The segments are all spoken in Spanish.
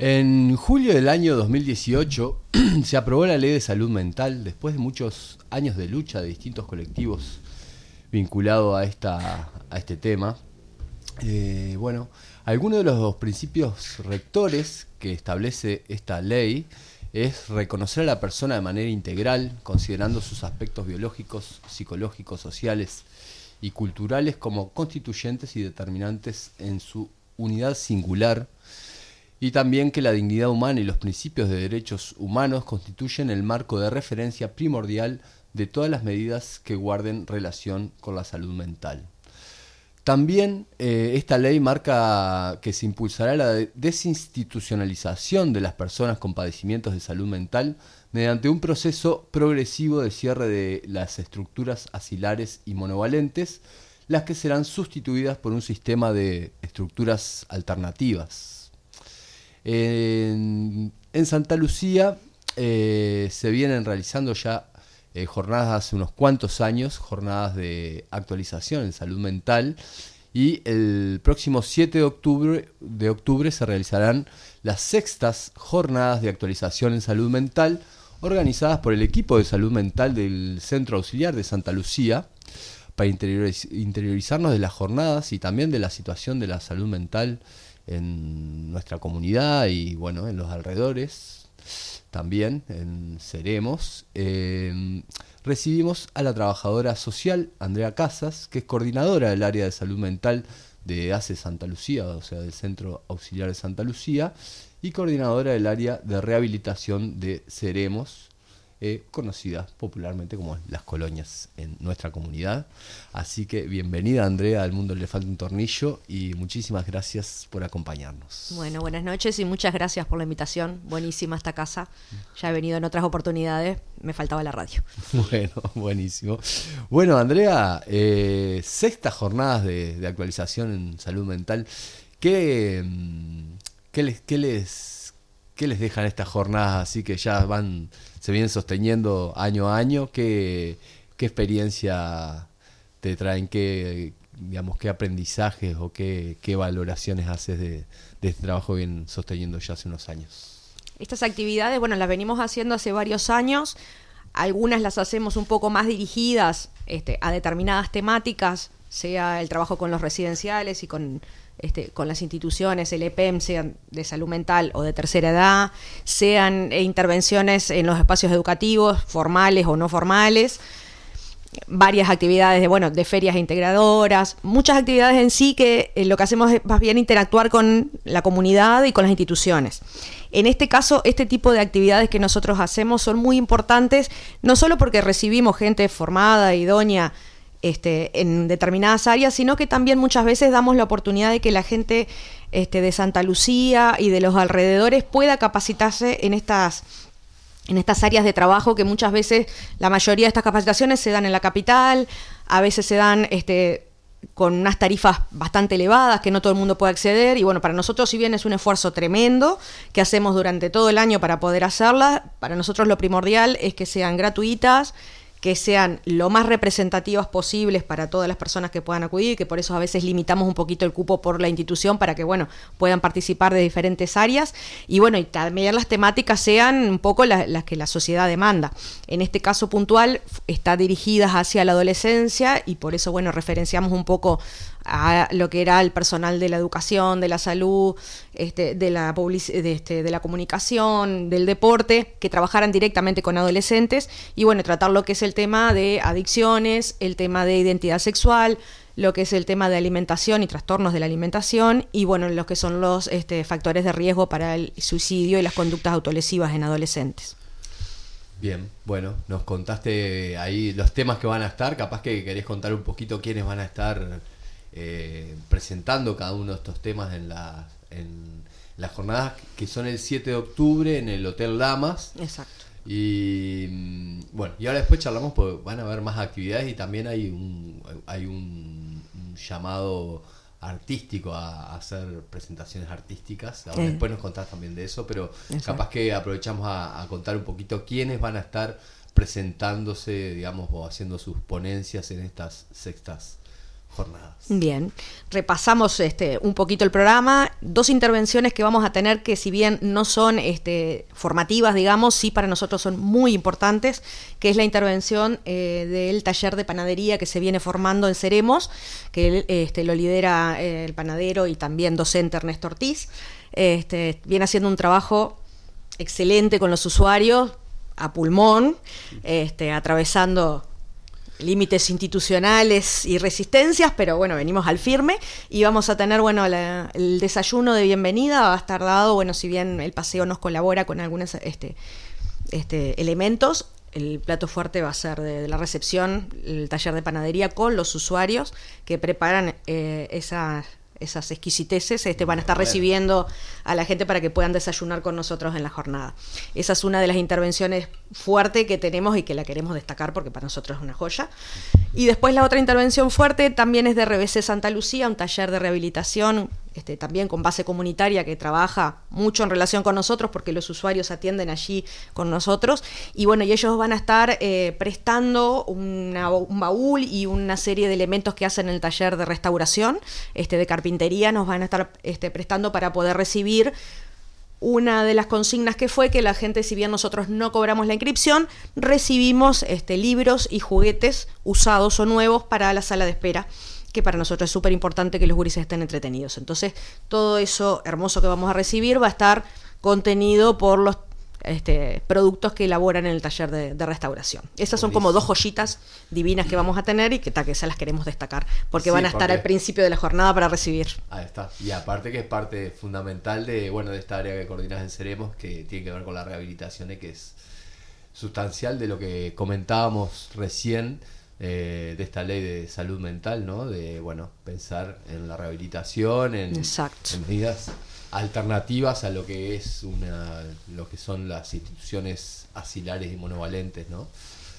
En julio del año 2018 se aprobó la Ley de Salud Mental después de muchos años de lucha de distintos colectivos vinculados a este tema. Algunos de los principios rectores que establece esta ley es reconocer a la persona de manera integral, considerando sus aspectos biológicos, psicológicos, sociales y culturales como constituyentes y determinantes en su unidad singular, y también que la dignidad humana y los principios de derechos humanos constituyen el marco de referencia primordial de todas las medidas que guarden relación con la salud mental. También esta ley marca que se impulsará la desinstitucionalización de las personas con padecimientos de salud mental mediante un proceso progresivo de cierre de las estructuras asilares y monovalentes, las que serán sustituidas por un sistema de estructuras alternativas. En Santa Lucía se vienen realizando ya jornadas hace unos cuantos años, jornadas de actualización en salud mental, y el próximo 7 de octubre se realizarán las sextas jornadas de actualización en salud mental organizadas por el equipo de salud mental del Centro Auxiliar de Santa Lucía para interiorizarnos de las jornadas y también de la situación de la salud mental en nuestra comunidad y en los alrededores. También en Seremos recibimos a la trabajadora social Andrea Casas, que es coordinadora del área de salud mental de ACE Santa Lucía, o sea, del Centro Auxiliar de Santa Lucía, y coordinadora del área de rehabilitación de Seremos, conocida popularmente como Las Colonias en nuestra comunidad. Así que bienvenida, Andrea, al Mundo Le Falta un Tornillo, y muchísimas gracias por acompañarnos. Bueno, buenas noches y muchas gracias por la invitación. Buenísima esta casa. Ya he venido en otras oportunidades, me faltaba la radio. Bueno, buenísimo. Bueno, Andrea, sextas jornadas de actualización en salud mental. ¿Qué les dejan estas jornadas así que ya se vienen sosteniendo año a año? ¿Qué experiencia te traen? ¿Qué aprendizajes o qué valoraciones haces de este trabajo que vienen sosteniendo ya hace unos años? Estas actividades, las venimos haciendo hace varios años. Algunas las hacemos un poco más dirigidas a determinadas temáticas, sea el trabajo con los residenciales y con las instituciones, el EPEM, sean de salud mental o de tercera edad, sean intervenciones en los espacios educativos, formales o no formales, varias actividades de ferias integradoras, muchas actividades en sí que lo que hacemos es más bien interactuar con la comunidad y con las instituciones. En este caso, este tipo de actividades que nosotros hacemos son muy importantes, no solo porque recibimos gente formada, idónea, en determinadas áreas, sino que también muchas veces damos la oportunidad de que la gente de Santa Lucía y de los alrededores pueda capacitarse en estas áreas de trabajo, que muchas veces la mayoría de estas capacitaciones se dan en la capital, a veces se dan con unas tarifas bastante elevadas que no todo el mundo puede acceder, y para nosotros, si bien es un esfuerzo tremendo que hacemos durante todo el año para poder hacerlas, para nosotros lo primordial es que sean gratuitas, que sean lo más representativas posibles para todas las personas que puedan acudir, que por eso a veces limitamos un poquito el cupo por la institución para que puedan participar de diferentes áreas, y también las temáticas sean un poco las que la sociedad demanda. En este caso puntual está dirigidas hacia la adolescencia, y por eso referenciamos un poco a lo que era el personal de la educación, de la salud, de la comunicación, del deporte, que trabajaran directamente con adolescentes, y tratar lo que es el tema de adicciones, el tema de identidad sexual, lo que es el tema de alimentación y trastornos de la alimentación, y lo que son los factores de riesgo para el suicidio y las conductas autolesivas en adolescentes. Bien, nos contaste ahí los temas que van a estar. Capaz que querés contar un poquito quiénes van a estar presentando cada uno de estos temas en las jornadas, que son el 7 de octubre en el Hotel Lamas. Exacto. Y ahora después charlamos porque van a haber más actividades, y también hay un llamado artístico a hacer presentaciones artísticas. Ahora después nos contás también de eso, pero exacto, capaz que aprovechamos a contar un poquito quiénes van a estar presentándose, o haciendo sus ponencias en estas sextas jornadas. Bien, repasamos un poquito el programa. 2 intervenciones que vamos a tener que, si bien no son formativas, digamos, sí para nosotros son muy importantes, que es la intervención del taller de panadería que se viene formando en Seremos, que lo lidera el panadero y también docente Ernesto Ortiz. Viene haciendo un trabajo excelente con los usuarios, a pulmón, atravesando límites institucionales y resistencias, pero bueno, venimos al firme y vamos a tener, bueno, el desayuno de bienvenida va a estar dado, bueno, si bien el paseo nos colabora con algunos elementos, el plato fuerte va a ser de la recepción, el taller de panadería con los usuarios que preparan esas exquisiteces, van a estar recibiendo a la gente para que puedan desayunar con nosotros en la jornada. Esa es una de las intervenciones fuertes que tenemos y que la queremos destacar porque para nosotros es una joya. Y después la otra intervención fuerte también es de RBC Santa Lucía, un taller de rehabilitación también con base comunitaria que trabaja mucho en relación con nosotros porque los usuarios atienden allí con nosotros y bueno, y ellos van a estar prestando un baúl y una serie de elementos que hacen en el taller de restauración, de carpintería, nos van a estar prestando para poder recibir una de las consignas que fue que la gente, si bien nosotros no cobramos la inscripción, recibimos libros y juguetes usados o nuevos para la sala de espera, que para nosotros es súper importante que los gurises estén entretenidos. Entonces, todo eso hermoso que vamos a recibir va a estar contenido por los productos que elaboran en el taller de restauración. Esas son como 2 joyitas divinas que vamos a tener y que esas las queremos destacar, porque van a estar al principio de la jornada para recibir. Ahí está. Y aparte que es parte fundamental de esta área que coordinas en Seremos, que tiene que ver con la rehabilitación y que es sustancial de lo que comentábamos recién, de esta ley de salud mental, ¿no? De pensar en la rehabilitación, en medidas alternativas a lo que es lo que son las instituciones asilares y monovalentes, ¿no?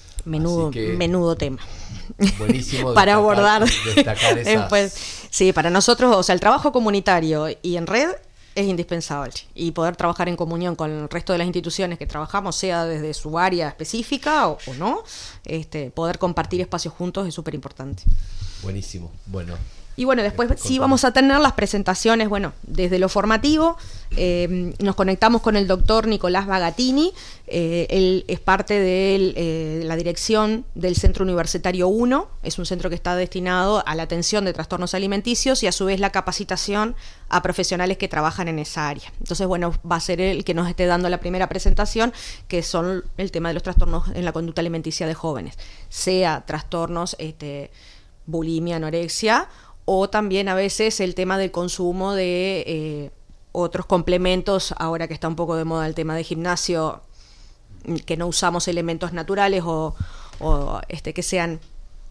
Menudo tema. Buenísimo para abordar. Destacar esas. Sí, para nosotros, el trabajo comunitario y en red es indispensable y poder trabajar en comunión con el resto de las instituciones que trabajamos, sea desde su área específica o no, poder compartir espacios juntos es súper importante. Buenísimo, bueno. Y bueno, después sí vamos a tener las presentaciones, desde lo formativo, nos conectamos con el doctor Nicolás Bagatini, él es parte de la dirección del Centro Universitario 1, es un centro que está destinado a la atención de trastornos alimenticios y a su vez la capacitación a profesionales que trabajan en esa área. Entonces, va a ser él el que nos esté dando la primera presentación, que son el tema de los trastornos en la conducta alimenticia de jóvenes, sea trastornos bulimia, anorexia, o también a veces el tema del consumo de otros complementos, ahora que está un poco de moda el tema de gimnasio, que no usamos elementos naturales o que sean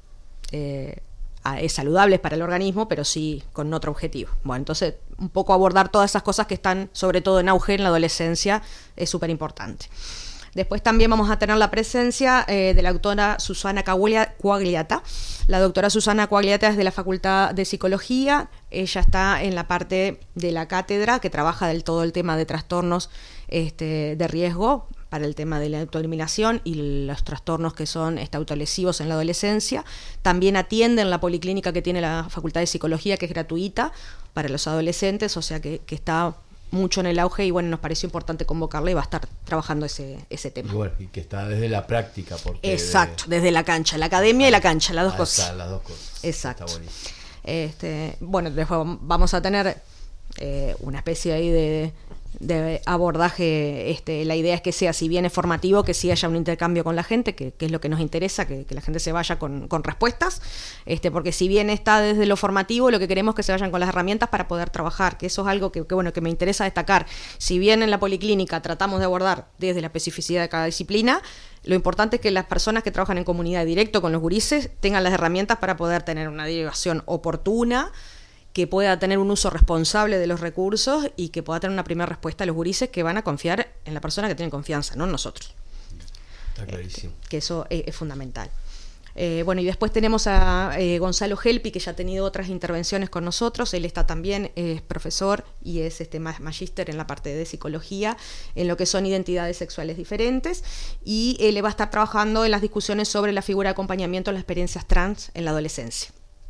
saludables para el organismo, pero sí con otro objetivo. Bueno, entonces un poco abordar todas esas cosas que están sobre todo en auge en la adolescencia es súper importante. Después también vamos a tener la presencia de la doctora Susana Coagliata. La doctora Susana Coagliata es de la Facultad de Psicología. Ella está en la parte de la cátedra que trabaja del todo el tema de trastornos de riesgo para el tema de la autoeliminación y los trastornos que son autolesivos en la adolescencia. También atiende en la policlínica que tiene la Facultad de Psicología, que es gratuita para los adolescentes, o sea que está mucho en el auge y nos pareció importante convocarla y va a estar trabajando ese tema. Y que está desde la práctica. Exacto, desde la cancha, la academia y la cancha, las dos cosas. Las dos cosas. Exacto. Está buenísimo. Después vamos a tener una especie ahí de abordaje. La idea es que sea, si bien es formativo, que sí haya un intercambio con la gente, que es lo que nos interesa, que la gente se vaya con respuestas, porque si bien está desde lo formativo, lo que queremos es que se vayan con las herramientas para poder trabajar, que eso es algo que me interesa destacar. Si bien en la policlínica tratamos de abordar desde la especificidad de cada disciplina, lo importante es que las personas que trabajan en comunidad directo con los gurises tengan las herramientas para poder tener una derivación oportuna, que pueda tener un uso responsable de los recursos y que pueda tener una primera respuesta a los gurises que van a confiar en la persona que tiene confianza, no en nosotros. Está clarísimo. Que eso es fundamental. Y después tenemos a Gonzalo Gelpi, que ya ha tenido otras intervenciones con nosotros. Él está también, es profesor y es magíster en la parte de psicología, en lo que son identidades sexuales diferentes. Y él va a estar trabajando en las discusiones sobre la figura de acompañamiento en las experiencias trans en la adolescencia.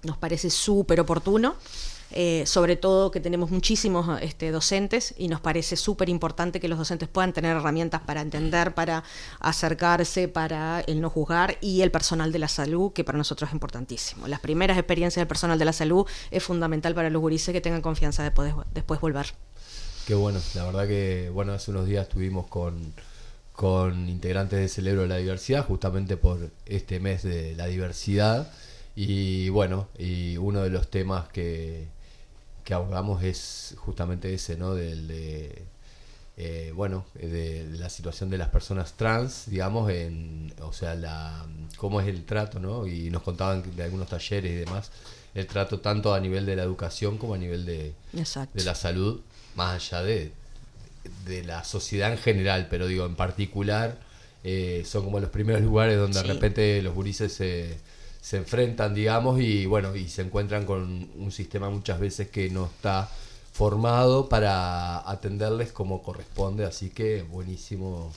nos parece súper oportuno. Sobre todo que tenemos muchísimos docentes y nos parece súper importante que los docentes puedan tener herramientas para entender, para acercarse, para el no juzgar, y el personal de la salud, que para nosotros es importantísimo. Las primeras experiencias del personal de la salud es fundamental para los gurises que tengan confianza de poder después volver. Qué bueno, la verdad que hace unos días estuvimos con integrantes de Celebro de la Diversidad, justamente por este mes de la diversidad, y uno de los temas que abordamos es justamente ese, ¿no? De la situación de las personas trans, digamos, cómo es el trato, ¿no? Y nos contaban de algunos talleres y demás, el trato tanto a nivel de la educación como a nivel de la salud, más allá de la sociedad en general, pero digo, en particular, son como los primeros lugares donde de repente los gurises se enfrentan, digamos, y se encuentran con un sistema muchas veces que no está formado para atenderles como corresponde, así que buenísimo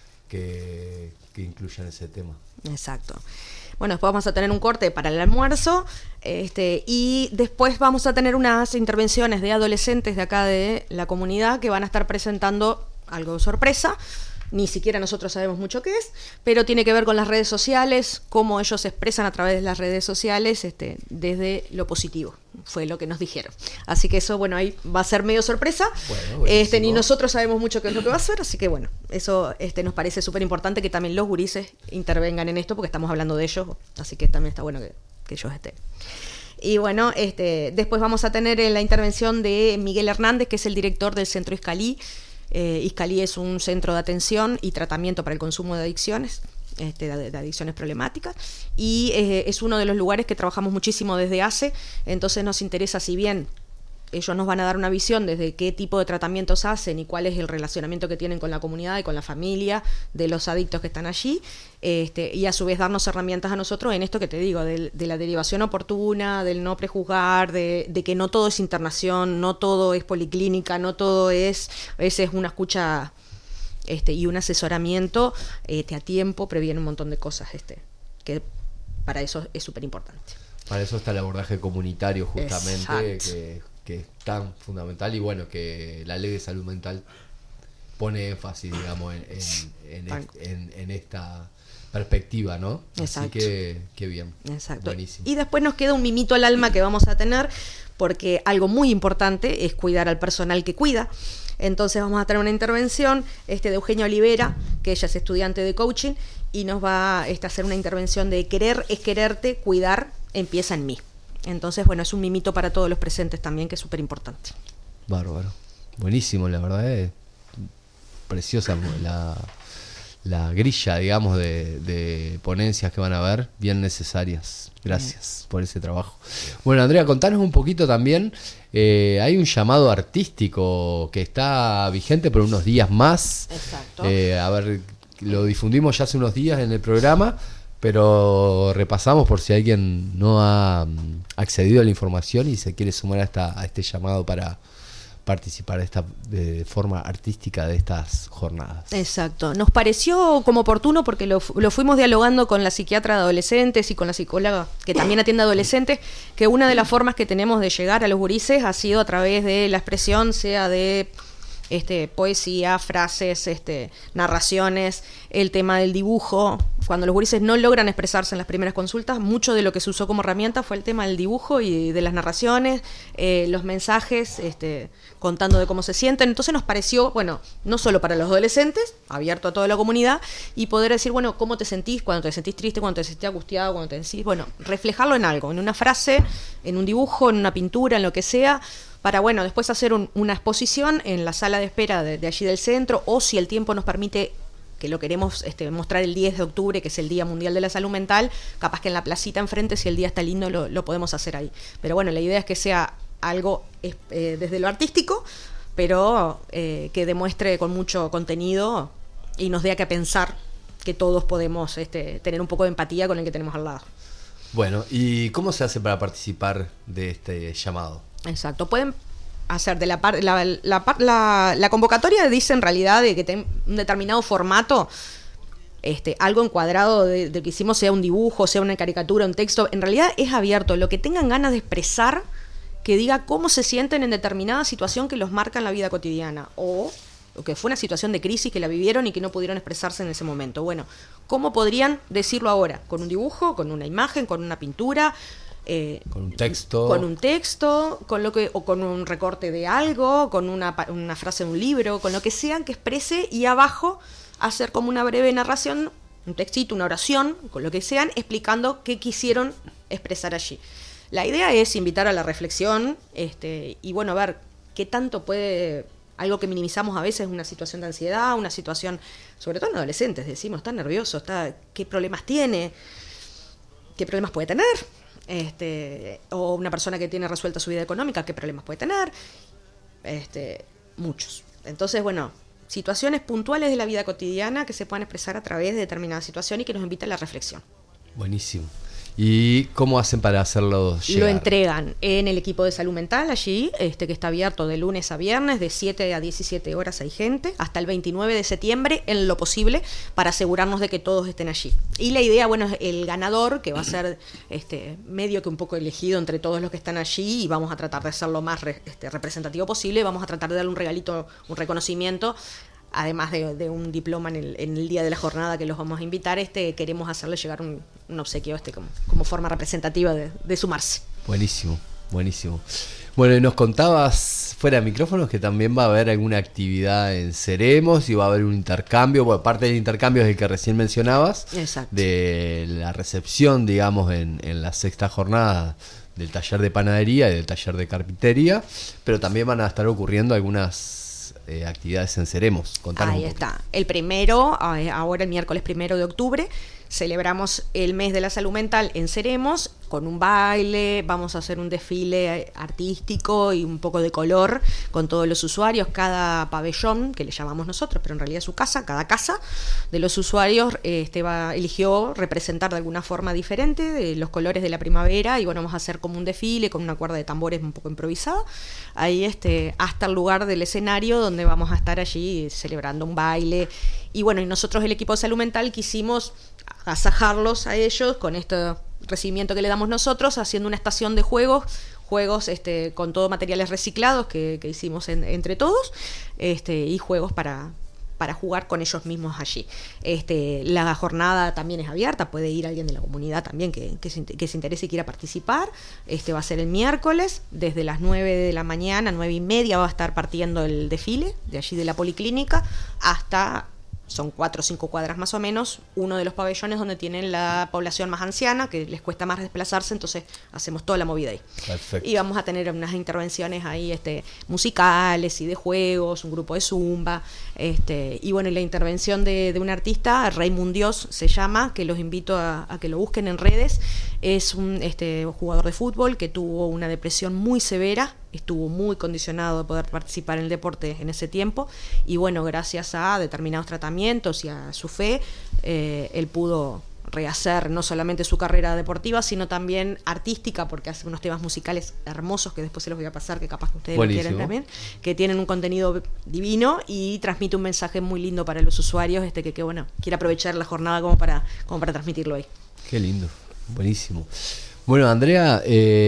que incluyan ese tema. Exacto. Bueno, después vamos a tener un corte para el almuerzo, y después vamos a tener unas intervenciones de adolescentes de acá de la comunidad que van a estar presentando algo de sorpresa. Ni siquiera nosotros sabemos mucho qué es, pero tiene que ver con las redes sociales, cómo ellos se expresan a través de las redes sociales desde lo positivo, fue lo que nos dijeron. Así que eso, ahí va a ser medio sorpresa. Ni nosotros sabemos mucho qué es lo que va a ser, así que eso nos parece súper importante que también los gurises intervengan en esto, porque estamos hablando de ellos, así que también está bueno que ellos estén. Y después vamos a tener la intervención de Miguel Hernández, que es el director del Centro Iscalí. Iscalí es un centro de atención y tratamiento para el consumo de adicciones, de adicciones problemáticas, y es uno de los lugares que trabajamos muchísimo desde hace. Entonces nos interesa, si bien ellos nos van a dar una visión desde qué tipo de tratamientos hacen y cuál es el relacionamiento que tienen con la comunidad y con la familia de los adictos que están allí, y a su vez darnos herramientas a nosotros en esto que te digo, de la derivación oportuna, del no prejuzgar, de que no todo es internación, no todo es policlínica, no todo es, a veces una escucha y un asesoramiento a tiempo previene un montón de cosas, que para eso es súper importante. Para eso está el abordaje comunitario, justamente, que es tan fundamental, y que la ley de salud mental pone énfasis, digamos, en esta perspectiva, ¿no? Exacto. Así que qué bien. Exacto. Buenísimo. Y después nos queda un mimito al alma que vamos a tener, porque algo muy importante es cuidar al personal que cuida. Entonces vamos a tener una intervención de Eugenia Olivera, que ella es estudiante de coaching, y nos va a hacer una intervención de querer es quererte, cuidar empieza en mí. Entonces, es un mimito para todos los presentes también, que es súper importante. Bárbaro. Buenísimo, la verdad es preciosa la grilla, digamos, de ponencias que van a haber, bien necesarias. Gracias por ese trabajo. Bueno, Andrea, contanos un poquito también. Hay un llamado artístico que está vigente por unos días más. Exacto. Lo difundimos ya hace unos días en el programa, pero repasamos por si alguien no ha accedido a la información y se quiere sumar a este llamado para participar de forma artística de estas jornadas. Exacto. Nos pareció como oportuno porque lo fuimos dialogando con la psiquiatra de adolescentes y con la psicóloga que también atiende a adolescentes, que una de las formas que tenemos de llegar a los gurises ha sido a través de la expresión, sea de poesía, frases, narraciones, el tema del dibujo. Cuando los gurises no logran expresarse en las primeras consultas, mucho de lo que se usó como herramienta fue el tema del dibujo y de las narraciones, los mensajes, contando de cómo se sienten. Entonces nos pareció, no solo para los adolescentes, abierto a toda la comunidad, y poder decir, cómo te sentís, cuando te sentís triste, cuando te sentís angustiado, cuando te sentís, reflejarlo en algo, en una frase, en un dibujo, en una pintura, en lo que sea, para después hacer una exposición en la sala de espera de allí del centro, o si el tiempo nos permite, que lo queremos mostrar el 10 de octubre, que es el Día Mundial de la Salud Mental, capaz que en la placita enfrente, si el día está lindo, lo podemos hacer ahí. Pero la idea es que sea algo desde lo artístico, pero que demuestre con mucho contenido y nos dé a que pensar que todos podemos tener un poco de empatía con el que tenemos al lado. Bueno, ¿y cómo se hace para participar de este llamado? Exacto, pueden hacer de la convocatoria, dice en realidad de que un determinado formato, algo encuadrado de que hicimos, sea un dibujo, sea una caricatura, un texto. En realidad es abierto, lo que tengan ganas de expresar, que diga cómo se sienten en determinada situación que los marca en la vida cotidiana, o que fue una situación de crisis que la vivieron y que no pudieron expresarse en ese momento. Bueno, ¿cómo podrían decirlo ahora? ¿Con un dibujo, con una imagen, con una pintura? Con un texto. Con un texto, o con un recorte de algo, con una frase de un libro, con lo que sean que exprese, y abajo hacer como una breve narración, un textito, una oración, con lo que sean, explicando qué quisieron expresar allí. La idea es invitar a la reflexión, y bueno, ver qué tanto puede, algo que minimizamos a veces, una situación de ansiedad, una situación, sobre todo en adolescentes, decimos, está nervioso, qué problemas tiene, qué problemas puede tener, o una persona que tiene resuelta su vida económica, qué problemas puede tener, muchos. Entonces, bueno, situaciones puntuales de la vida cotidiana que se puedan expresar a través de determinada situación y que nos invita a la reflexión. Buenísimo. ¿Y cómo hacen para hacerlo llegar? Lo entregan en el equipo de salud mental allí, que está abierto de lunes a viernes, de 7 a 17 horas hay gente, hasta el 29 de septiembre, en lo posible, para asegurarnos de que todos estén allí. Y la idea, bueno, es el ganador, que va a ser medio que un poco elegido entre todos los que están allí, y vamos a tratar de ser lo más representativo posible, vamos a tratar de darle un regalito, un reconocimiento, además de un diploma en el día de la jornada que los vamos a invitar. Queremos hacerle llegar un obsequio como forma representativa de sumarse. Buenísimo, buenísimo. Bueno, y nos contabas fuera de micrófonos que también va a haber alguna actividad en Seremos y va a haber un intercambio. Bueno, parte del intercambio es el que recién mencionabas. Exacto. De la recepción, digamos, en la sexta jornada del taller de panadería y del taller de carpintería, pero también van a estar ocurriendo algunas actividades en Seremos. Contanos Ahí está. El primero, ahora el miércoles 1 de octubre, celebramos el mes de la salud mental en Seremos con un baile, vamos a hacer un desfile artístico y un poco de color con todos los usuarios. Cada pabellón, que le llamamos nosotros, pero en realidad es su casa, cada casa de los usuarios eligió representar de alguna forma diferente de los colores de la primavera, y bueno, vamos a hacer como un desfile con una cuerda de tambores un poco improvisada, ahí hasta el lugar del escenario donde vamos a estar allí celebrando un baile. Y bueno, y nosotros, el equipo de salud mental, quisimos agasajarlos a ellos con este recibimiento que le damos nosotros, haciendo una estación de juegos con todo materiales reciclados que hicimos entre todos, y juegos para jugar con ellos mismos allí. La jornada también es abierta, puede ir alguien de la comunidad también que se interese y quiera participar. Va a ser el miércoles, desde las 9 de la mañana, 9:30, va a estar partiendo el desfile de allí de la policlínica hasta... Son 4 o 5 cuadras más o menos, uno de los pabellones donde tienen la población más anciana, que les cuesta más desplazarse, entonces hacemos toda la movida ahí. Perfecto. Y vamos a tener unas intervenciones ahí musicales y de juegos, un grupo de zumba, y bueno, y la intervención de un artista, Raymond Dios se llama, que los invito a que lo busquen en redes. Es un jugador de fútbol que tuvo una depresión muy severa, estuvo muy condicionado de poder participar en el deporte en ese tiempo, y bueno, gracias a determinados tratamientos y a su fe, él pudo rehacer no solamente su carrera deportiva, sino también artística, porque hace unos temas musicales hermosos que después se los voy a pasar, que capaz que ustedes lo quieren también, que tienen un contenido divino y transmite un mensaje muy lindo para los usuarios, que bueno, quiere aprovechar la jornada como para transmitirlo ahí. Qué lindo, buenísimo. Bueno, Andrea,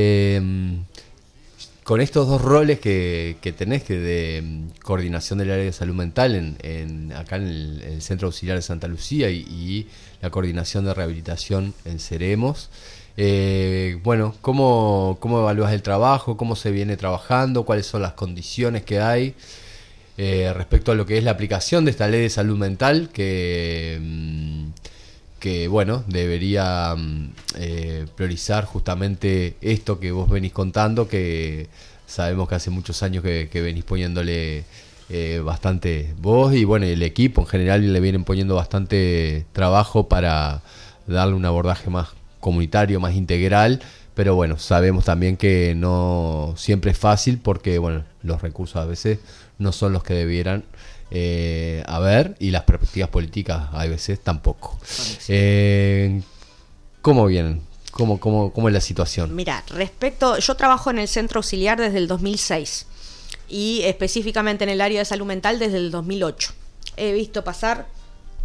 con estos dos roles que tenés, que de coordinación del área de salud mental acá en el Centro Auxiliar de Santa Lucía y la coordinación de rehabilitación en Seremos, bueno, ¿cómo evalúas el trabajo? ¿Cómo se viene trabajando? ¿Cuáles son las condiciones que hay respecto a lo que es la aplicación de esta ley de salud mental que bueno, debería priorizar justamente esto que vos venís contando, que sabemos que hace muchos años que venís poniéndole bastante vos y bueno, el equipo en general le vienen poniendo bastante trabajo para darle un abordaje más comunitario, más integral, pero bueno, sabemos también que no siempre es fácil porque bueno, los recursos a veces no son los que debieran haber, y las perspectivas políticas a veces tampoco. ¿Cómo vienen? ¿Cómo es la situación? Mira, yo trabajo en el Centro Auxiliar desde el 2006 y específicamente en el área de salud mental desde el 2008. He visto pasar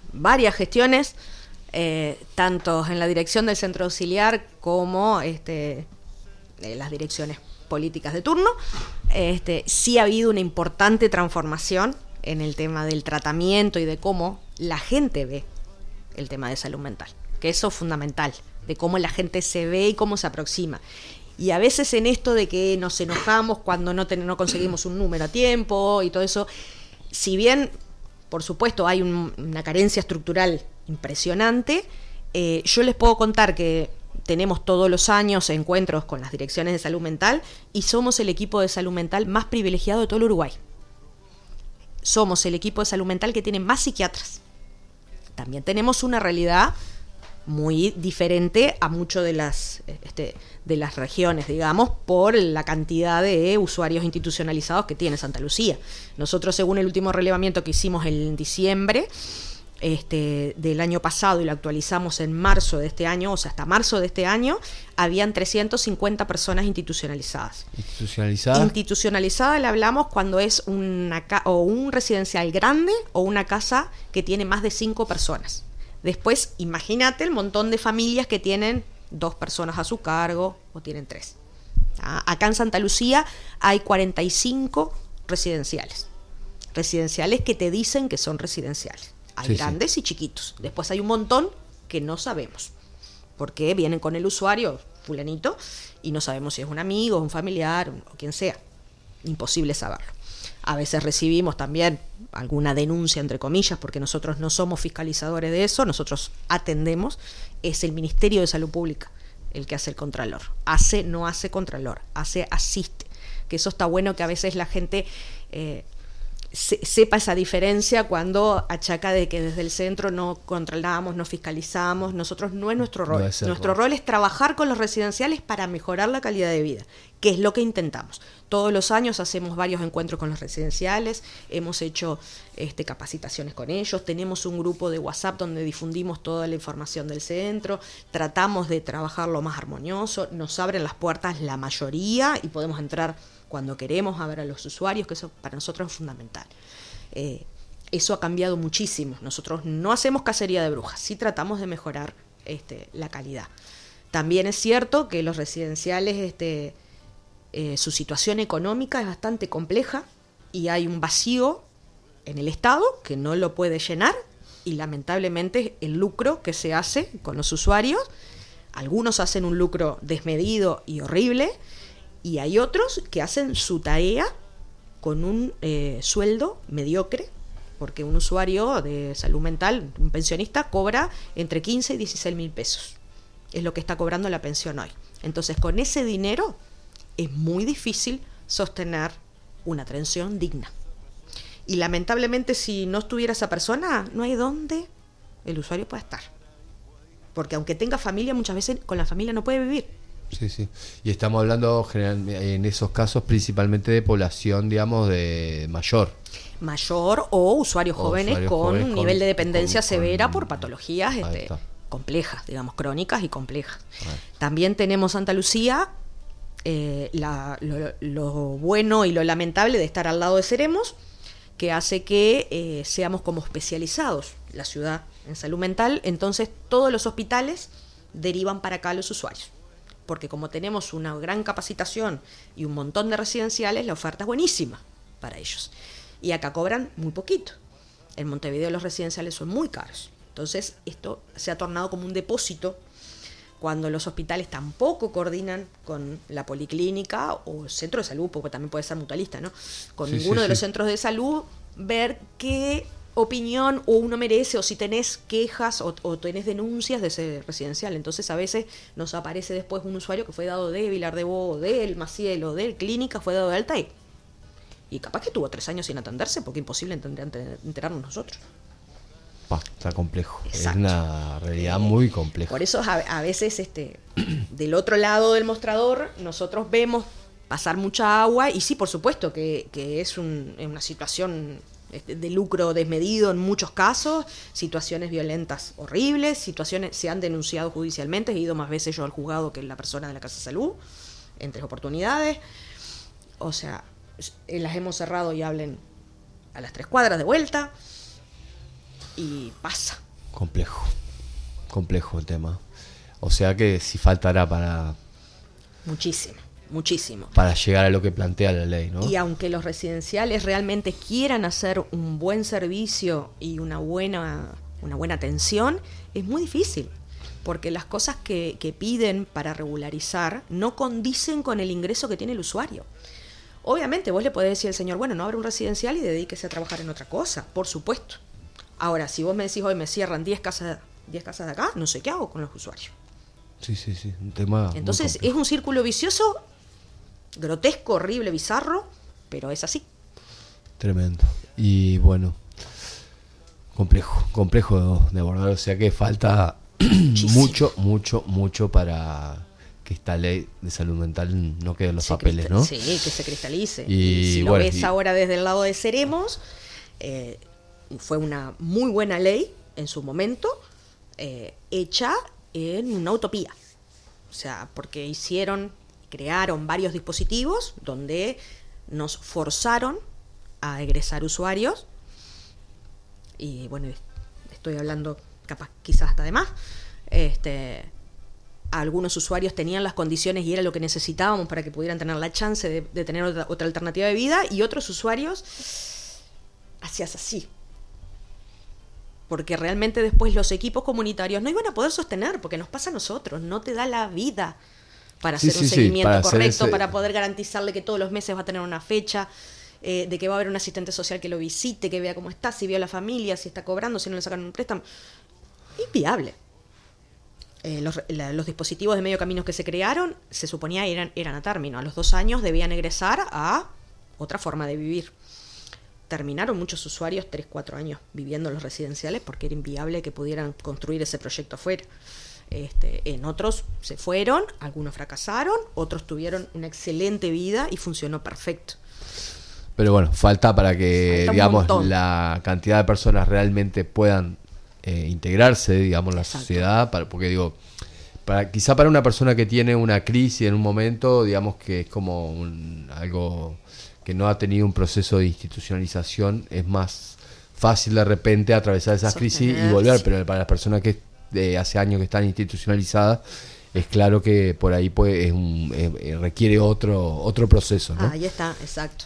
varias gestiones, tanto en la dirección del centro auxiliar como las direcciones políticas de turno. Sí ha habido una importante transformación en el tema del tratamiento y de cómo la gente ve el tema de salud mental, que eso es fundamental, de cómo la gente se ve y cómo se aproxima. Y a veces en esto de que nos enojamos cuando no conseguimos un número a tiempo y todo eso, si bien, por supuesto, hay una carencia estructural impresionante, yo les puedo contar que tenemos todos los años encuentros con las direcciones de salud mental y somos el equipo de salud mental más privilegiado de todo el Uruguay. Somos el equipo de salud mental que tiene más psiquiatras. También tenemos una realidad muy diferente a muchas de las regiones, digamos, por la cantidad de usuarios institucionalizados que tiene Santa Lucía. Nosotros, según el último relevamiento que hicimos en diciembre del año pasado y lo actualizamos en marzo de este año, o sea, hasta marzo de este año, habían 350 personas institucionalizadas. Institucionalizada le hablamos cuando es un residencial grande o una casa que tiene más de 5 personas. Después, imagínate el montón de familias que tienen 2 personas a su cargo o tienen 3. Acá en Santa Lucía hay 45 residenciales que te dicen que son residenciales. Hay grandes y chiquitos. Después hay un montón que no sabemos, porque vienen con el usuario fulanito y no sabemos si es un amigo, un familiar o quien sea. Imposible saberlo. A veces recibimos también alguna denuncia, entre comillas, porque nosotros no somos fiscalizadores de eso, nosotros atendemos, es el Ministerio de Salud Pública el que hace el contralor. No hace contralor, asiste. Que eso está bueno, que a veces la gente sepa esa diferencia cuando achaca de que desde el centro no controlamos, no fiscalizamos. Nosotros no es nuestro rol. Nuestro rol es trabajar con los residenciales para mejorar la calidad de vida, que es lo que intentamos. Todos los años hacemos varios encuentros con los residenciales, hemos hecho capacitaciones con ellos, tenemos un grupo de WhatsApp donde difundimos toda la información del centro, tratamos de trabajar lo más armonioso, nos abren las puertas la mayoría y podemos entrar cuando queremos a ver a los usuarios, que eso para nosotros es fundamental. Eso ha cambiado muchísimo. Nosotros no hacemos cacería de brujas, sí tratamos de mejorar la calidad. También es cierto que los residenciales, su situación económica es bastante compleja y hay un vacío en el Estado que no lo puede llenar, y lamentablemente el lucro que se hace con los usuarios, algunos hacen un lucro desmedido y horrible, y hay otros que hacen su tarea con un sueldo mediocre, porque un usuario de salud mental, un pensionista, cobra entre 15 y 16 mil pesos. Es lo que está cobrando la pensión hoy. Entonces, con ese dinero es muy difícil sostener una atención digna. Y lamentablemente, si no estuviera esa persona, no hay dónde el usuario pueda estar. Porque aunque tenga familia, muchas veces con la familia no puede vivir. Sí. Y estamos hablando en esos casos principalmente de población, digamos, de mayor o usuarios jóvenes con un nivel de dependencia severa por patologías complejas, digamos, crónicas y complejas. También tenemos Santa Lucía, lo bueno y lo lamentable de estar al lado de Ceremos, que hace que seamos como especializados la ciudad en salud mental. Entonces todos los hospitales derivan para acá a los usuarios, porque como tenemos una gran capacitación y un montón de residenciales, la oferta es buenísima para ellos. Y acá cobran muy poquito. En Montevideo los residenciales son muy caros. Entonces esto se ha tornado como un depósito cuando los hospitales tampoco coordinan con la policlínica o el centro de salud, porque también puede ser mutualista, ¿no? Con ninguno de los centros de salud, ver qué opinión o uno merece, o si tenés quejas o tenés denuncias de ese residencial. Entonces a veces nos aparece después un usuario que fue dado de Vilar de Bo, del Maciel o del Clínica, fue dado de alta y capaz que tuvo 3 años sin atenderse, porque es imposible enterarnos nosotros. Está complejo. Exacto. Es una realidad muy compleja. Por eso a veces del otro lado del mostrador nosotros vemos pasar mucha agua, y sí, por supuesto que es una situación de lucro desmedido en muchos casos, situaciones violentas horribles, situaciones se han denunciado judicialmente, he ido más veces yo al juzgado que la persona de la Casa de Salud, en 3 oportunidades. O sea, las hemos cerrado y hablen a las 3 cuadras de vuelta. y pasa. Complejo el tema. O sea que si faltará para Muchísimo. Para llegar a lo que plantea la ley, ¿no? Y aunque los residenciales realmente quieran hacer un buen servicio y una buena atención, es muy difícil, porque las cosas que piden para regularizar no condicen con el ingreso que tiene el usuario. Obviamente vos le podés decir al señor, bueno, no abre un residencial y dedíquese a trabajar en otra cosa, por supuesto. Ahora, si vos me decís, hoy me cierran 10 casas de acá, no sé qué hago con los usuarios. Sí, un tema. Entonces es un círculo vicioso, grotesco, horrible, bizarro, pero es así. Tremendo. Y bueno, complejo de abordar, o sea que falta mucho para que esta ley de salud mental no quede en los papeles, ¿no? Sí, que se cristalice. Y si lo ves ahora desde el lado de Seremos, fue una muy buena ley en su momento, hecha en una utopía. O sea, porque crearon varios dispositivos donde nos forzaron a egresar usuarios. Y bueno, estoy hablando quizás hasta de más. Algunos usuarios tenían las condiciones y era lo que necesitábamos para que pudieran tener la chance de tener otra alternativa de vida, y otros usuarios hacías así. Porque realmente después los equipos comunitarios no iban a poder sostener, porque nos pasa a nosotros, no te da la vida para hacer un seguimiento correcto, para poder garantizarle que todos los meses va a tener una fecha, de que va a haber un asistente social que lo visite, que vea cómo está, si vio a la familia, si está cobrando, si no le sacan un préstamo. Inviable. Los dispositivos de medio camino que se crearon, se suponía eran a término. A los 2 años debían egresar a otra forma de vivir. Terminaron muchos usuarios 3-4 años viviendo en los residenciales porque era inviable que pudieran construir ese proyecto afuera. En otros se fueron, algunos fracasaron, otros tuvieron una excelente vida y funcionó perfecto. Pero bueno, falta para que, digamos, la cantidad de personas realmente puedan integrarse, digamos, en la sociedad, porque digo, quizá para una persona que tiene una crisis en un momento, digamos que es como algo que no ha tenido un proceso de institucionalización, es más fácil de repente atravesar esas crisis y volver, pero para las personas que hace años que están institucionalizadas, es claro que por ahí requiere otro proceso, ¿no? Ahí está, exacto.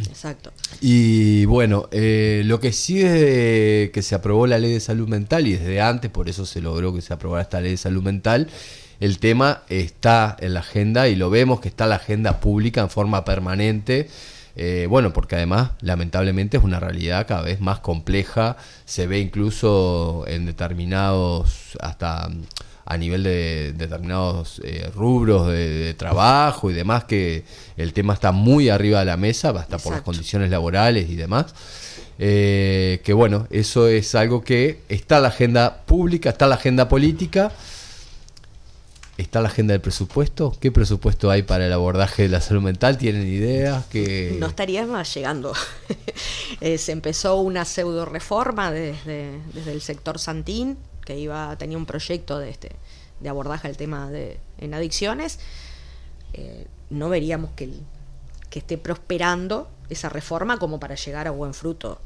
Y bueno, lo que sí es que se aprobó la ley de salud mental, y desde antes, por eso se logró que se aprobara esta ley de salud mental, el tema está en la agenda y lo vemos que está en la agenda pública en forma permanente. Bueno, porque además, lamentablemente, es una realidad cada vez más compleja. Se ve incluso en determinados, hasta a nivel de determinados rubros de trabajo y demás, que el tema está muy arriba de la mesa, hasta por las condiciones laborales y demás. Que bueno, eso es algo que está en la agenda pública, está en la agenda política. ¿Está la agenda del presupuesto? ¿Qué presupuesto hay para el abordaje de la salud mental? ¿Tienen ideas? No estaríamos llegando. Se empezó una pseudo reforma desde el sector Santín, que tenía un proyecto de abordaje al tema en adicciones. No veríamos que esté prosperando esa reforma como para llegar a buen fruto.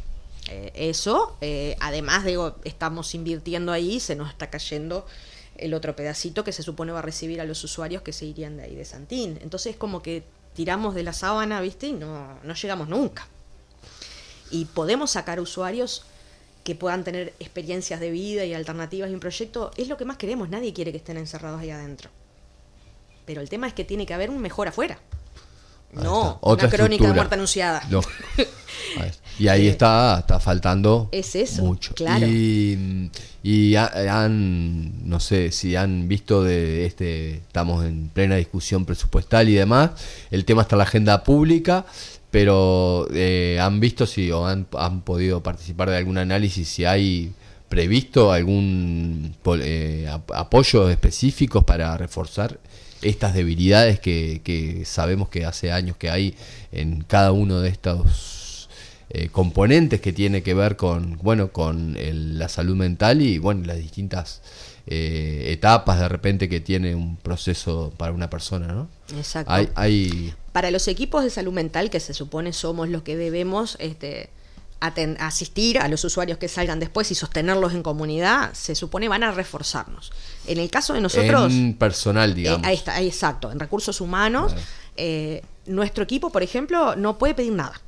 Además, estamos invirtiendo ahí, se nos está cayendo el otro pedacito que se supone va a recibir a los usuarios que se irían de ahí de Santín. Entonces como que tiramos de la sábana, ¿viste? Y no llegamos nunca. Y podemos sacar usuarios que puedan tener experiencias de vida y alternativas y un proyecto. Es lo que más queremos, nadie quiere que estén encerrados ahí adentro. Pero el tema es que tiene que haber un mejor afuera. No, una crónica de muerte anunciada. No. Y ahí está faltando mucho. Claro. Y no sé si han visto estamos en plena discusión presupuestal y demás. El tema está en la agenda pública, pero han visto o han podido participar de algún análisis, si hay previsto algún apoyo específicos para reforzar estas debilidades que sabemos que hace años que hay en cada uno de estos componentes que tiene que ver con la salud mental y las distintas etapas de repente que tiene un proceso para una persona, ¿no? Exacto. Para los equipos de salud mental, que se supone somos los que debemos asistir a los usuarios que salgan después y sostenerlos en comunidad, se supone van a reforzarnos. En el caso de nosotros... En personal, digamos. Ahí está, exacto, en recursos humanos, nuestro equipo, por ejemplo, no puede pedir nada.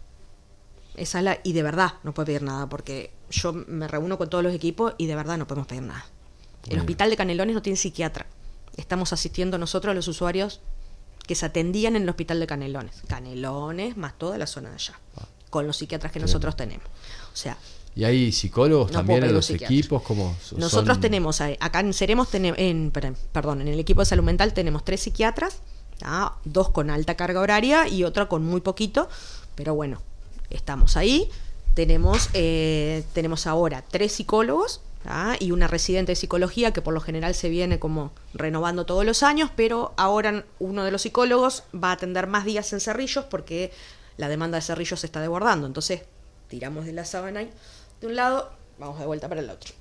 Y de verdad no puede pedir nada, porque yo me reúno con todos los equipos y de verdad no podemos pedir nada. El hospital de Canelones no tiene psiquiatra. Estamos asistiendo nosotros a los usuarios que se atendían en el hospital de Canelones. Canelones más toda la zona de allá, con los psiquiatras que nosotros tenemos. O sea... ¿Y hay psicólogos también en los equipos? Nosotros tenemos, acá en Ceremos, en el equipo de salud mental tenemos 3 psiquiatras, 2 con alta carga horaria y otra con muy poquito, pero bueno, estamos ahí. Tenemos ahora 3 psicólogos y una residente de psicología que por lo general se viene como renovando todos los años, pero ahora uno de los psicólogos va a atender más días en Cerrillos porque la demanda de Cerrillos se está desbordando. Entonces tiramos de la sábana de un lado, vamos de vuelta para el otro.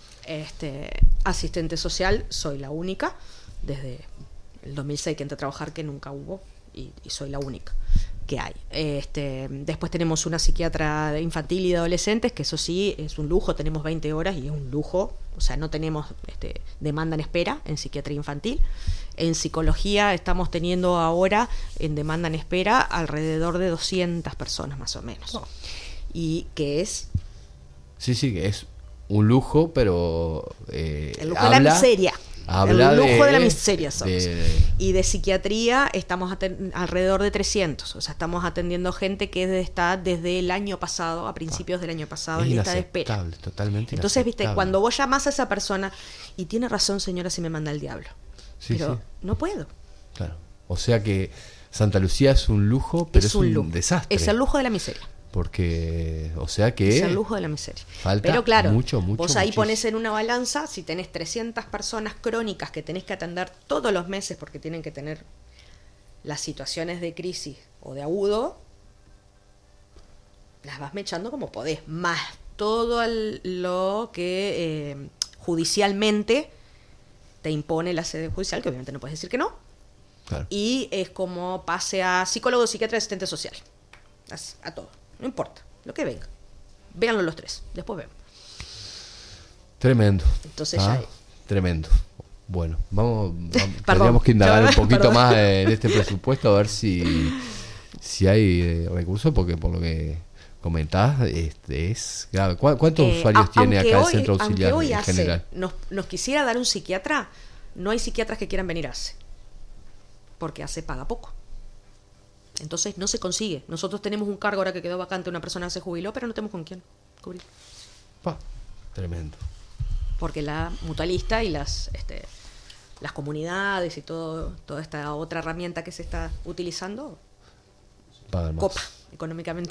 Asistente social, soy la única desde el 2006 que entré a trabajar, que nunca hubo, y soy la única que hay. Después tenemos una psiquiatra de infantil y de adolescentes, que eso sí es un lujo, tenemos 20 horas y es un lujo, o sea, no tenemos demanda en espera en psiquiatría infantil. En psicología estamos teniendo ahora en demanda en espera alrededor de 200 personas más o menos. Oh. Y que es... Sí, que es un lujo, pero... el lujo de la miseria. Habla el lujo de la miseria somos. Y de psiquiatría estamos alrededor de 300. O sea, estamos atendiendo gente que está desde el año pasado, a principios del año pasado, en lista de espera. Totalmente. Entonces, viste, cuando vos llamás a esa persona, y tiene razón, señora, si me manda el diablo. Pero no puedo. Claro. O sea que Santa Lucía es un lujo, pero es un desastre. Es el lujo de la miseria. Porque, o sea que... Es el lujo de la miseria. Pero claro, mucho, vos ahí pones en una balanza, si tenés 300 personas crónicas que tenés que atender todos los meses porque tienen que tener las situaciones de crisis o de agudo, las vas mechando como podés, más todo lo que judicialmente te impone la sede judicial, que obviamente no puedes decir que no. Claro. Y es como pase a psicólogo, psiquiatra, asistente social. A todo. No importa, lo que venga. Véanlo los 3, después vemos. Tremendo. Entonces ya... Tremendo. Bueno, tendríamos que indagar un poquito más en este presupuesto, a ver si hay recursos, porque por lo que comentás, es grave. ¿Cuántos usuarios tiene acá el centro auxiliar en general? Nos quisiera dar un psiquiatra, no hay psiquiatras que quieran venir a ACE, porque ACE paga poco. Entonces no se consigue. Nosotros tenemos un cargo ahora que quedó vacante, una persona se jubiló, pero no tenemos con quién cubrir. Tremendo. Porque la mutualista y las comunidades y toda esta otra herramienta que se está utilizando copa económicamente.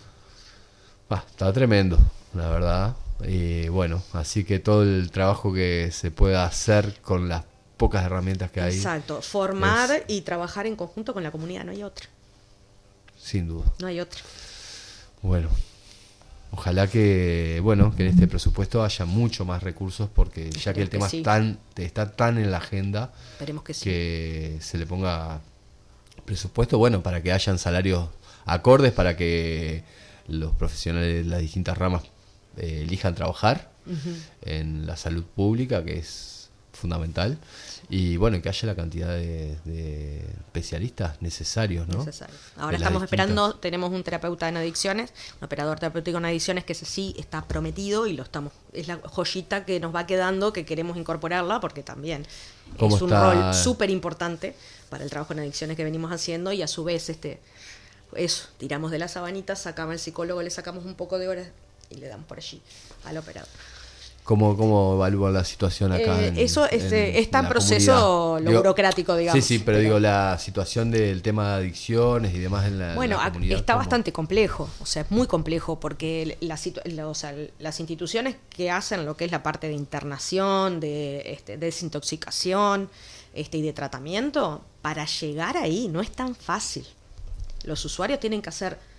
Está tremendo, la verdad. Y bueno, así que todo el trabajo que se pueda hacer con las pocas herramientas que hay. Exacto, formar y trabajar en conjunto con la comunidad, no hay otra. Sin duda. No hay otra. Bueno, ojalá que en este presupuesto haya mucho más recursos, porque ya que el tema está tan en la agenda, esperemos que sí, que se le ponga presupuesto, para que hayan salarios acordes, para que los profesionales de las distintas ramas elijan trabajar en la salud pública, que es fundamental. Y que haya la cantidad de especialistas necesarios, ¿no? Ahora estamos esperando, tenemos un terapeuta en adicciones, un operador terapéutico en adicciones, que ese sí está prometido y es la joyita que nos va quedando, que queremos incorporarla, porque también es un rol súper importante para el trabajo en adicciones que venimos haciendo, y a su vez tiramos de la sabanita, sacamos el psicólogo, le sacamos un poco de horas y le damos por allí al operador. ¿Cómo evalúan la situación acá? Está en proceso burocrático, digamos. Sí, pero la situación del tema de adicciones y demás en la comunidad. Está bastante complejo, o sea, es muy complejo, porque las instituciones que hacen lo que es la parte de internación, de desintoxicación y de tratamiento, para llegar ahí no es tan fácil. Los usuarios tienen que hacer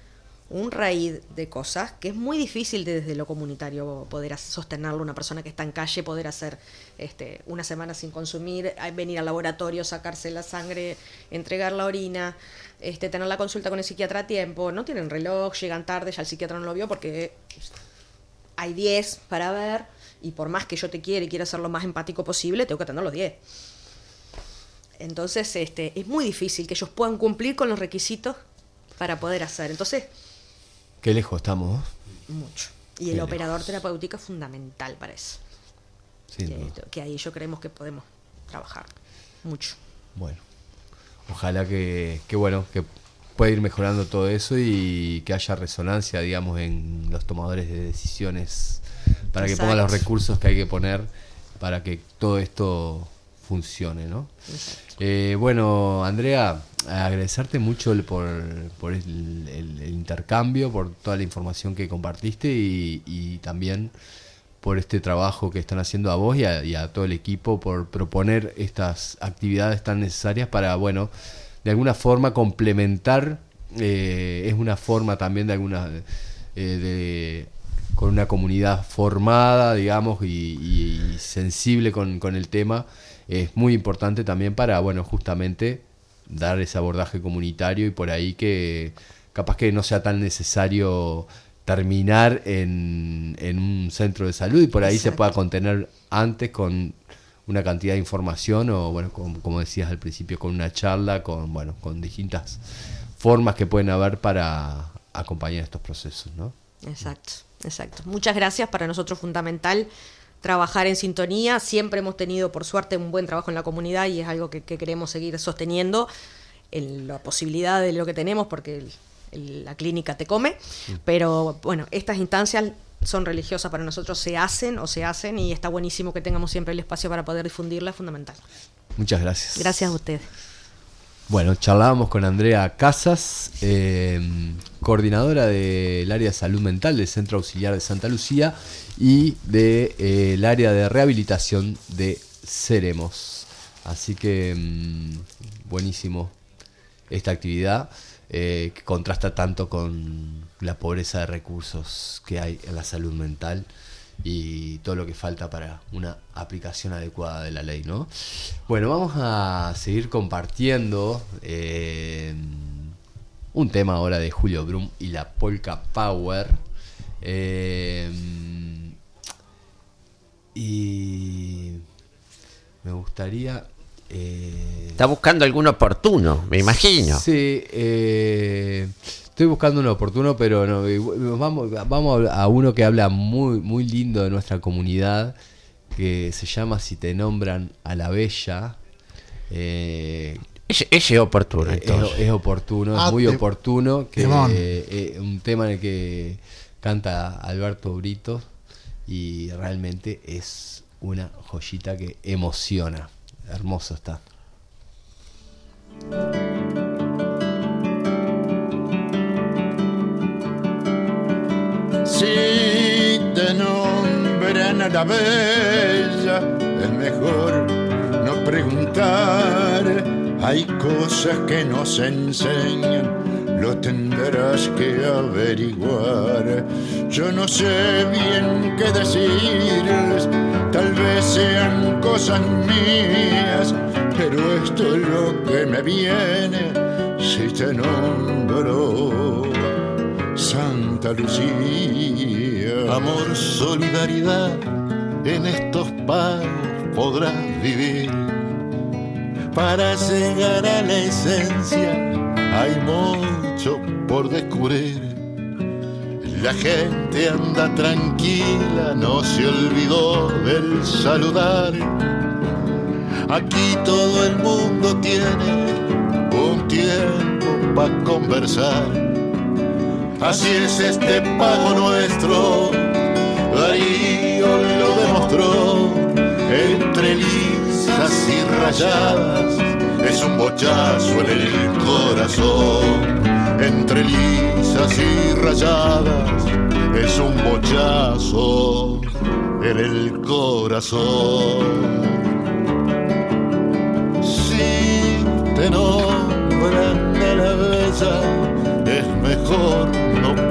un raíz de cosas que es muy difícil desde lo comunitario poder sostenerlo. Una persona que está en calle, poder hacer una semana sin consumir, venir al laboratorio, sacarse la sangre, entregar la orina, tener la consulta con el psiquiatra a tiempo. No tienen reloj, llegan tarde, ya el psiquiatra no lo vio porque hay 10 para ver, y por más que yo te quiera y quiera ser lo más empático posible, tengo que atender los 10. Entonces es muy difícil que ellos puedan cumplir con los requisitos para poder hacer. Entonces, qué lejos estamos, ¿no? Mucho. Y el operador terapéutico es fundamental para eso. Que ahí yo creemos que podemos trabajar mucho. Bueno, ojalá que pueda ir mejorando todo eso y que haya resonancia, digamos, en los tomadores de decisiones, para que pongan los recursos que hay que poner para que todo esto funcione, ¿no? Bueno, Andrea, agradecerte mucho por el intercambio, por toda la información que compartiste y también por este trabajo que están haciendo a vos y a todo el equipo, por proponer estas actividades tan necesarias para, bueno, de alguna forma complementar. Es una forma también de alguna con una comunidad formada, digamos, y sensible con el tema. Es muy importante también para, bueno, justamente dar ese abordaje comunitario, y por ahí que capaz que no sea tan necesario terminar en un centro de salud, y por ahí se pueda contener antes con una cantidad de información, o bueno, como decías al principio, con una charla, con distintas formas que pueden haber para acompañar estos procesos, ¿no? Exacto. Muchas gracias. Para nosotros fundamental trabajar en sintonía. Siempre hemos tenido, por suerte, un buen trabajo en la comunidad, y es algo que queremos seguir sosteniendo en la posibilidad de lo que tenemos, porque la clínica te come. Pero bueno, estas instancias son religiosas para nosotros, se hacen, y está buenísimo que tengamos siempre el espacio para poder difundirla, es fundamental. Muchas gracias. Gracias a ustedes. Bueno, charlábamos con Andrea Casas, coordinadora del área de salud mental del Centro Auxiliar de Santa Lucía y del área de rehabilitación de Ceremos. Así que buenísimo esta actividad, que contrasta tanto con la pobreza de recursos que hay en la salud mental y todo lo que falta para una aplicación adecuada de la ley, ¿no? Bueno, vamos a seguir compartiendo un tema ahora de Julio Brum y la Polka Power. Y me gustaría... Está buscando algún oportuno, me imagino. Sí, estoy buscando uno oportuno, pero no, vamos a uno que habla muy, muy lindo de nuestra comunidad, que se llama Si te nombran a la bella. Ese es oportuno, entonces. Es oportuno, es muy oportuno. Que, un tema en el que canta Alberto Brito, y realmente es una joyita que emociona. Hermoso está. Si te nombran a la bella, es mejor no preguntar. Hay cosas que no se enseñan, lo tendrás que averiguar. Yo no sé bien qué decirles, tal vez sean cosas mías, pero esto es lo que me viene si te nombro Santa Lucía. Amor, solidaridad, en estos pagos podrás vivir. Para llegar a la esencia hay mucho por descubrir. La gente anda tranquila, no se olvidó del saludar. Aquí todo el mundo tiene un tiempo para conversar. Así es este pago nuestro, Darío lo demostró. Entre lisas y rayadas es un bochazo en el corazón. Entre lisas y rayadas es un bochazo en el corazón. Si te nombran a la bella, es mejor no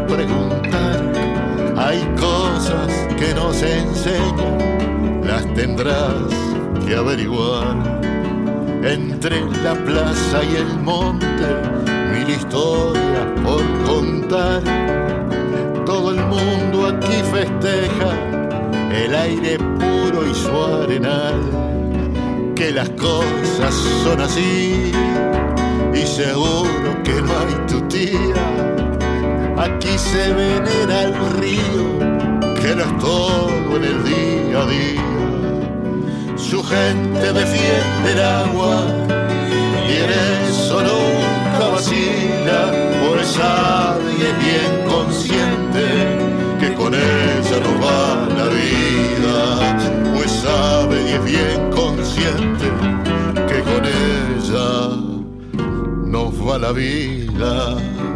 que averiguar. Entre la plaza y el monte, mil historias por contar. Todo el mundo aquí festeja el aire puro y su arenal. Que las cosas son así y seguro que no hay tu tía. Aquí se venera el río, que no es todo en el día a día. Su gente defiende el agua y en eso nunca vacila, pues sabe y es bien consciente que con ella nos va la vida. Pues sabe y es bien consciente que con ella nos va la vida.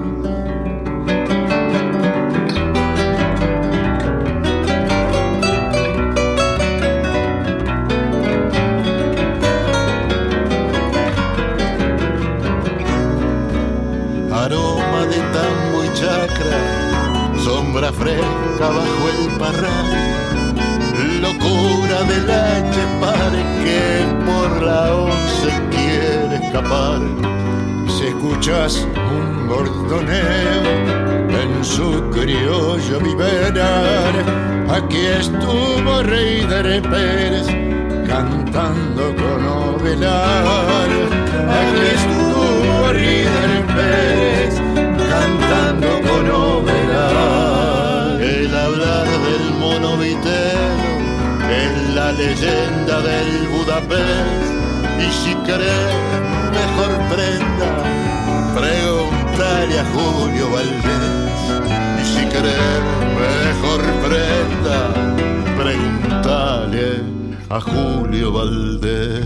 Aroma de tambo y chacra, sombra fresca bajo el parral, locura del H-Pare que por la 11 quiere escapar. Si escuchas un bordoneo en su criollo viverar, aquí estuvo Reider Pérez cantando con Ovelar. Aquí estuvo Reider Pérez cantando con Ovelar. El hablar del mono vitero es la leyenda del Budapest. Y si querés mejor prenda, preguntale a Julio Valdés. Y si querés mejor prenda, preguntale a Julio Valdés.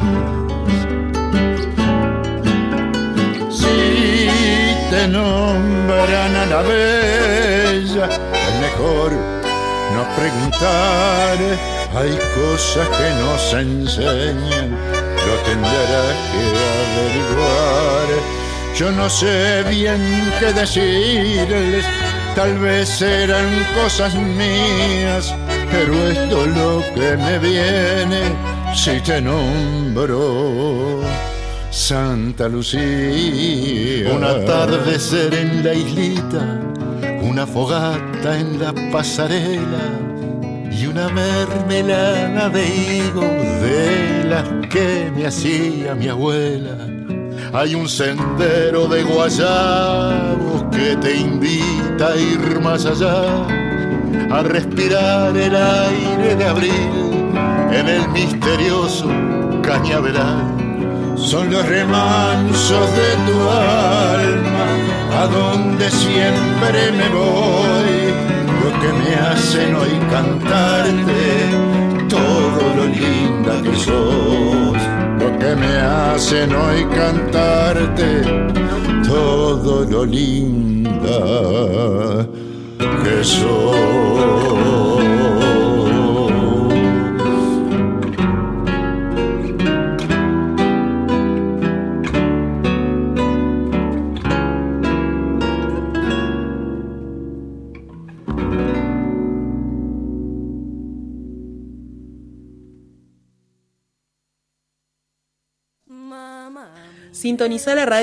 Si te nombran a la bella, es mejor no preguntar. Hay cosas que no se enseñan, lo tendrás que averiguar. Yo no sé bien qué decirles, tal vez eran cosas mías, pero esto es lo que me viene si te nombro Santa Lucía. Un atardecer en la islita, una fogata en la pasarela y una mermelada de higo de las que me hacía mi abuela. Hay un sendero de guayabos que te invita a ir más allá, a respirar el aire de abril en el misterioso cañaveral. Son los remansos de tu alma a donde siempre me voy, lo que me hacen hoy cantarte todo lo linda que sos, lo que me hacen hoy cantarte todo lo linda que sos. Sintoniza la radio